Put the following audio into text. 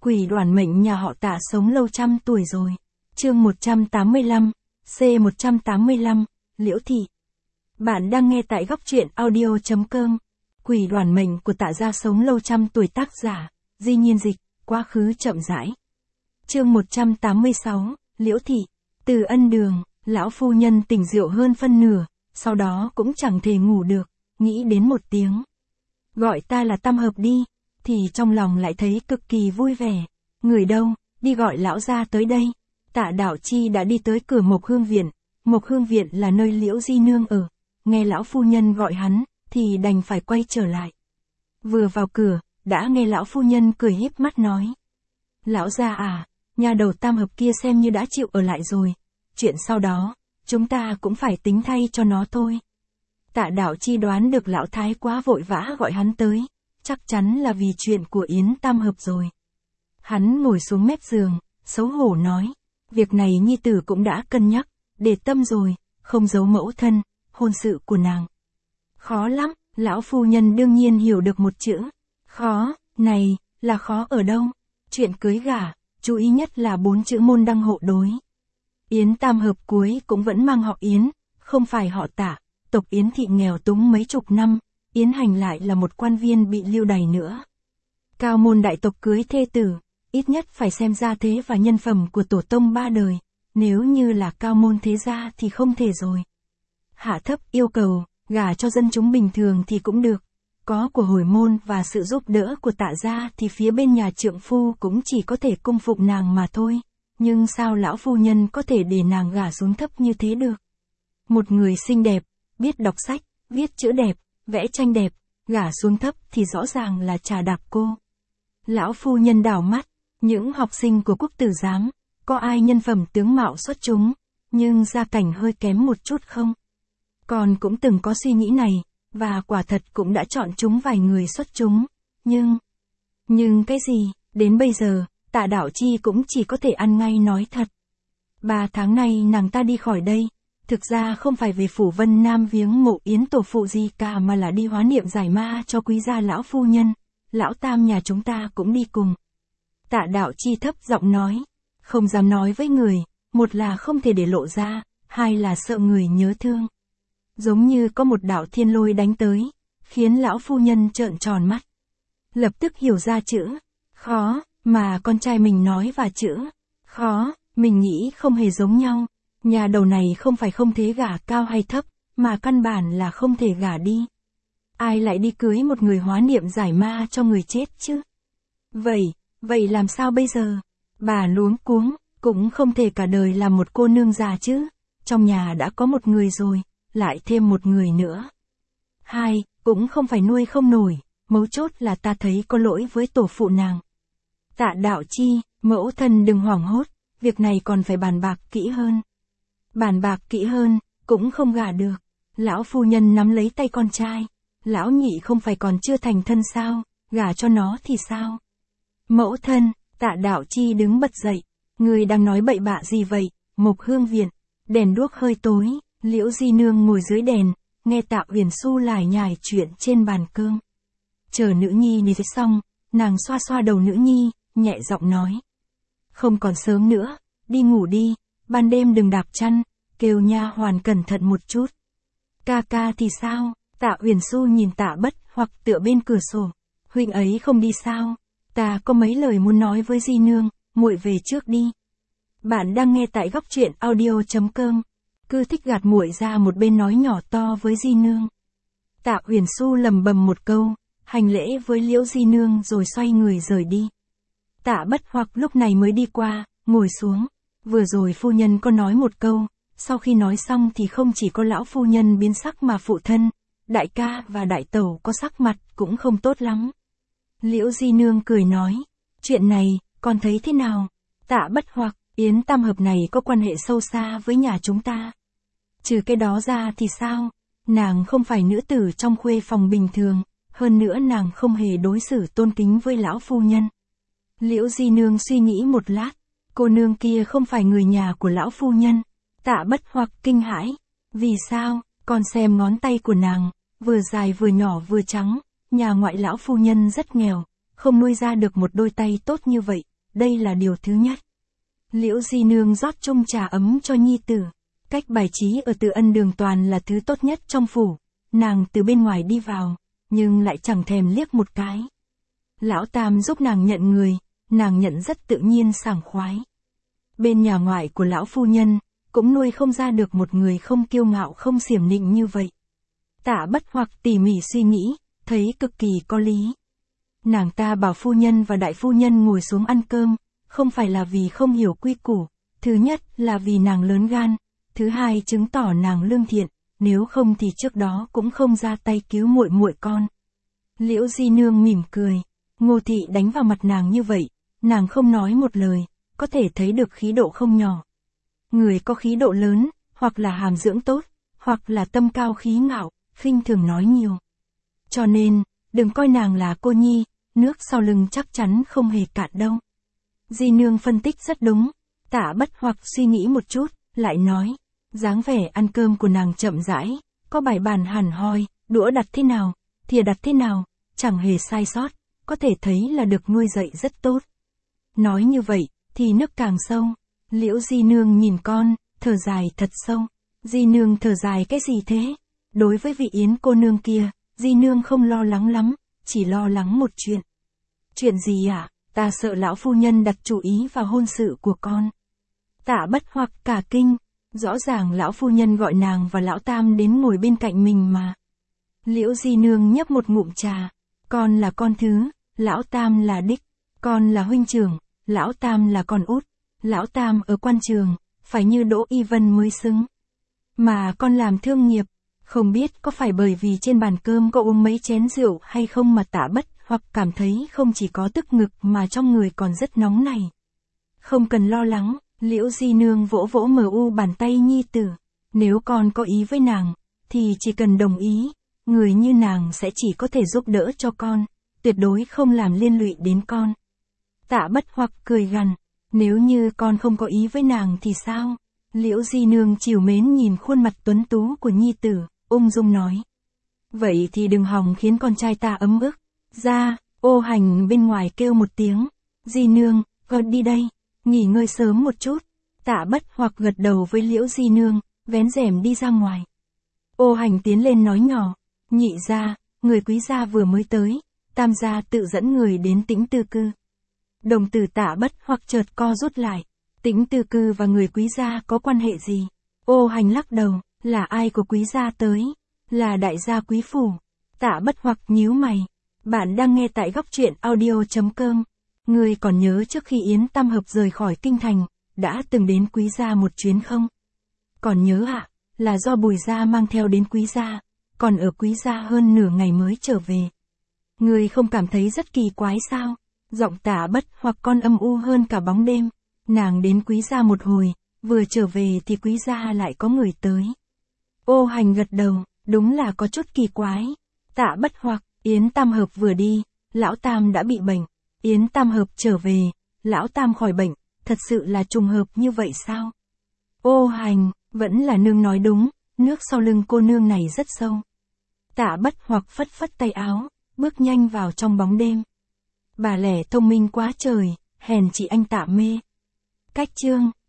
Quỷ đoản mệnh nhà họ Tạ sống lâu trăm tuổi rồi. Chương 185, C185, Liễu Thị. Bạn đang nghe tại góc truyện audio.com. Quỷ đoản mệnh của Tạ gia sống lâu trăm tuổi, tác giả Di Nhiên Dịch, quá khứ chậm rãi. Chương 186, Liễu Thị. Từ ân đường, lão phu nhân tỉnh rượu hơn phân nửa, sau đó cũng chẳng thể ngủ được, nghĩ đến một tiếng. Gọi ta là Tam Hợp đi, thì trong lòng lại thấy cực kỳ vui vẻ. Người đâu, đi gọi lão gia tới đây. Tạ Đạo Chi đã đi tới cửa Mộc Hương Viện. Mộc Hương Viện là nơi Liễu Di Nương ở. Nghe lão phu nhân gọi hắn, thì đành phải quay trở lại. Vừa vào cửa, đã nghe lão phu nhân cười híp mắt nói. Lão gia à, nhà đầu Tam Hợp kia xem như đã chịu ở lại rồi. Chuyện sau đó, chúng ta cũng phải tính thay cho nó thôi. Tạ Đạo Chi đoán được lão thái quá vội vã gọi hắn tới. Chắc chắn là vì chuyện của Yến Tam Hợp rồi. Hắn ngồi xuống mép giường, xấu hổ nói. Việc này nhi tử cũng đã cân nhắc, để tâm rồi, không giấu mẫu thân, hôn sự của nàng. Khó lắm, lão phu nhân đương nhiên hiểu được một chữ. Khó, này, là khó ở đâu? Chuyện cưới gả, chú ý nhất là 4 chữ môn đăng hộ đối. Yến Tam Hợp cuối cũng vẫn mang họ Yến, không phải họ Tạ, tộc Yến thị nghèo túng mấy chục năm. Yến Hành lại là một quan viên bị lưu đày nữa. Cao môn đại tộc cưới thê tử, ít nhất phải xem gia thế và nhân phẩm của tổ tông 3 đời, nếu như là cao môn thế gia thì không thể rồi. Hạ thấp yêu cầu, gả cho dân chúng bình thường thì cũng được. Có của hồi môn và sự giúp đỡ của Tạ gia thì phía bên nhà trượng phu cũng chỉ có thể cung phụng nàng mà thôi. Nhưng sao lão phu nhân có thể để nàng gả xuống thấp như thế được? Một người xinh đẹp, biết đọc sách, viết chữ đẹp, vẽ tranh đẹp, gả xuống thấp thì rõ ràng là trà đạp cô. Lão phu nhân đảo mắt, những học sinh của quốc tử giám, có ai nhân phẩm tướng mạo xuất chúng, nhưng gia cảnh hơi kém một chút không? Còn cũng từng có suy nghĩ này, và quả thật cũng đã chọn chúng vài người xuất chúng, nhưng cái gì, đến bây giờ, Tạ Đạo Chi cũng chỉ có thể ăn ngay nói thật. 3 tháng nay nàng ta đi khỏi đây. Thực ra không phải về phủ Vân Nam viếng mộ Yến tổ phụ gì cả mà là đi hóa niệm giải ma cho quý gia lão phu nhân. Lão Tam nhà chúng ta cũng đi cùng. Tạ Đạo Chi thấp giọng nói. Không dám nói với người, một là không thể để lộ ra, hai là sợ người nhớ thương. Giống như có một đạo thiên lôi đánh tới, khiến lão phu nhân trợn tròn mắt. Lập tức hiểu ra chữ khó, mà con trai mình nói và chữ khó, mình nghĩ không hề giống nhau. Nhà đầu này không phải không thế gả cao hay thấp, mà căn bản là không thể gả đi. Ai lại đi cưới một người hóa niệm giải ma cho người chết chứ? Vậy làm sao bây giờ? Bà luống cuống, cũng không thể cả đời làm một cô nương già chứ. Trong nhà đã có một người rồi, lại thêm một người nữa. Hai, cũng không phải nuôi không nổi, mấu chốt là ta thấy có lỗi với tổ phụ nàng. Tạ Đạo Chi, mẫu thân đừng hoảng hốt, việc này còn phải bàn bạc kỹ hơn. Bàn bạc kỹ hơn, cũng không gả được. Lão phu nhân nắm lấy tay con trai. Lão nhị không phải còn chưa thành thân sao, gả cho nó thì sao? Mẫu thân, Tạ Đạo Chi đứng bật dậy. Người đang nói bậy bạ gì vậy? Mộc Hương Viện, đèn đuốc hơi tối, Liễu Di Nương ngồi dưới đèn, nghe Tạ Uyển Xu lải nhải chuyện trên bàn cơm. Chờ nữ nhi đi xong, nàng xoa xoa đầu nữ nhi, nhẹ giọng nói. Không còn sớm nữa, đi ngủ đi. Ban đêm đừng đạp chăn, kêu nha hoàn cẩn thận một chút. Ca ca thì sao? Tạ Uyển Xu nhìn Tạ Bất Hoặc tựa bên cửa sổ. Huynh ấy không đi sao? Ta có mấy lời muốn nói với Di Nương, muội về trước đi. Bạn đang nghe tại góc truyện audio.com. Cứ thích gạt muội ra một bên nói nhỏ to với Di Nương. Tạ Uyển Xu lầm bầm một câu, hành lễ với Liễu Di Nương rồi xoay người rời đi. Tạ Bất Hoặc lúc này mới đi qua, ngồi xuống. Vừa rồi phu nhân có nói một câu, sau khi nói xong thì không chỉ có lão phu nhân biến sắc mà phụ thân, đại ca và đại tẩu có sắc mặt cũng không tốt lắm. Liễu Di Nương cười nói, chuyện này, con thấy thế nào? Tạ Bất Hoặc, Yến Tam Hợp này có quan hệ sâu xa với nhà chúng ta. Trừ cái đó ra thì sao? Nàng không phải nữ tử trong khuê phòng bình thường, hơn nữa nàng không hề đối xử tôn kính với lão phu nhân. Liễu Di Nương suy nghĩ một lát. Cô nương kia không phải người nhà của lão phu nhân. Tạ Bất Hoặc kinh hãi. Vì sao? Con xem ngón tay của nàng, vừa dài vừa nhỏ vừa trắng. Nhà ngoại lão phu nhân rất nghèo, không nuôi ra được một đôi tay tốt như vậy. đây là điều thứ nhất. Liễu Di Nương rót chung trà ấm cho nhi tử. Cách bài trí ở Từ Ân Đường toàn là thứ tốt nhất trong phủ. Nàng từ bên ngoài đi vào, nhưng lại chẳng thèm liếc một cái. Lão Tam giúp nàng nhận người, nàng nhận rất tự nhiên sảng khoái. Bên nhà ngoại của lão phu nhân, cũng nuôi không ra được một người không kiêu ngạo không xiểm nịnh như vậy. Tạ Bất Hoặc tỉ mỉ suy nghĩ, thấy cực kỳ có lý. Nàng ta bảo phu nhân và đại phu nhân ngồi xuống ăn cơm, không phải là vì không hiểu quy củ, thứ nhất là vì nàng lớn gan, thứ hai chứng tỏ nàng lương thiện, nếu không thì trước đó cũng không ra tay cứu muội muội con. Liễu Di Nương mỉm cười, Ngô Thị đánh vào mặt nàng như vậy, nàng không nói một lời, có thể thấy được khí độ không nhỏ. Người có khí độ lớn, hoặc là hàm dưỡng tốt, hoặc là tâm cao khí ngạo, khinh thường nói nhiều. Cho nên, đừng coi nàng là cô nhi, nước sau lưng chắc chắn không hề cạn đâu. Di Nương phân tích rất đúng, Tạ Bất Hoặc suy nghĩ một chút, lại nói, dáng vẻ ăn cơm của nàng chậm rãi, có bài bàn hẳn hoi, đũa đặt thế nào, thìa đặt thế nào, chẳng hề sai sót, có thể thấy là được nuôi dạy rất tốt. Nói như vậy, thì nước càng sâu. Liễu Di Nương nhìn con, thở dài thật sâu. Di Nương thở dài cái gì thế? Đối với vị Yến cô nương kia, Di Nương không lo lắng lắm, chỉ lo lắng một chuyện. Chuyện gì ạ? Ta sợ lão phu nhân đặt chủ ý vào hôn sự của con. Tạ Bất Hoặc cả kinh, rõ ràng lão phu nhân gọi nàng và lão Tam đến ngồi bên cạnh mình mà. Liễu Di Nương nhấp một ngụm trà, con là con thứ, lão Tam là đích, con là huynh trưởng, lão Tam là con út, lão Tam ở quan trường, phải như Đỗ Y Vân mới xứng. Mà con làm thương nghiệp, không biết có phải bởi vì trên bàn cơm có uống mấy chén rượu hay không mà Tạ Bất Hoặc cảm thấy không chỉ có tức ngực mà trong người còn rất nóng này. Không cần lo lắng, Liễu Di Nương vỗ vỗ mờ u bàn tay nhi tử. Nếu con có ý với nàng, thì chỉ cần đồng ý, người như nàng sẽ chỉ có thể giúp đỡ cho con, tuyệt đối không làm liên lụy đến con. Tạ Bất Hoặc cười gằn, nếu như con không có ý với nàng thì sao? Liễu Di Nương trìu mến nhìn khuôn mặt tuấn tú của nhi tử, ung dung nói. Vậy thì đừng hòng khiến con trai ta ấm ức. Ra, Ô Hành bên ngoài kêu một tiếng. Di Nương, con đi đây, nghỉ ngơi sớm một chút. Tạ Bất Hoặc gật đầu với Liễu Di Nương, vén rèm đi ra ngoài. Ô Hành tiến lên nói nhỏ, nhị gia, người quý gia vừa mới tới, Tam gia tự dẫn người đến Tĩnh Tư Cư. Đồng tử Tạ Bất Hoặc chợt co rút lại, Tĩnh Tư Cư và người quý gia có quan hệ gì? Ô Hành lắc đầu, là ai của quý gia tới? Là đại gia quý phủ. Tạ Bất Hoặc nhíu mày. Bạn đang nghe tại góc truyện audio.com. Ngươi còn nhớ trước khi Yến Tam Hợp rời khỏi kinh thành, đã từng đến quý gia một chuyến không? Còn nhớ ạ, là do Bùi gia mang theo đến quý gia, còn ở quý gia hơn nửa ngày mới trở về. Ngươi không cảm thấy rất kỳ quái sao? Giọng Tạ Bất Hoặc con âm u hơn cả bóng đêm. Nàng đến quý gia một hồi, vừa trở về thì quý gia lại có người tới. Ô Hành gật đầu, đúng là có chút kỳ quái. Tạ Bất Hoặc, Yến Tam Hợp vừa đi, lão Tam đã bị bệnh. Yến Tam Hợp trở về, lão Tam khỏi bệnh, thật sự là trùng hợp như vậy sao? Ô Hành, vẫn là nương nói đúng, nước sau lưng cô nương này rất sâu. Tạ Bất Hoặc phất phất tay áo, bước nhanh vào trong bóng đêm. Bà lẻ thông minh quá trời, hèn chị anh Tạ mê. Cách chương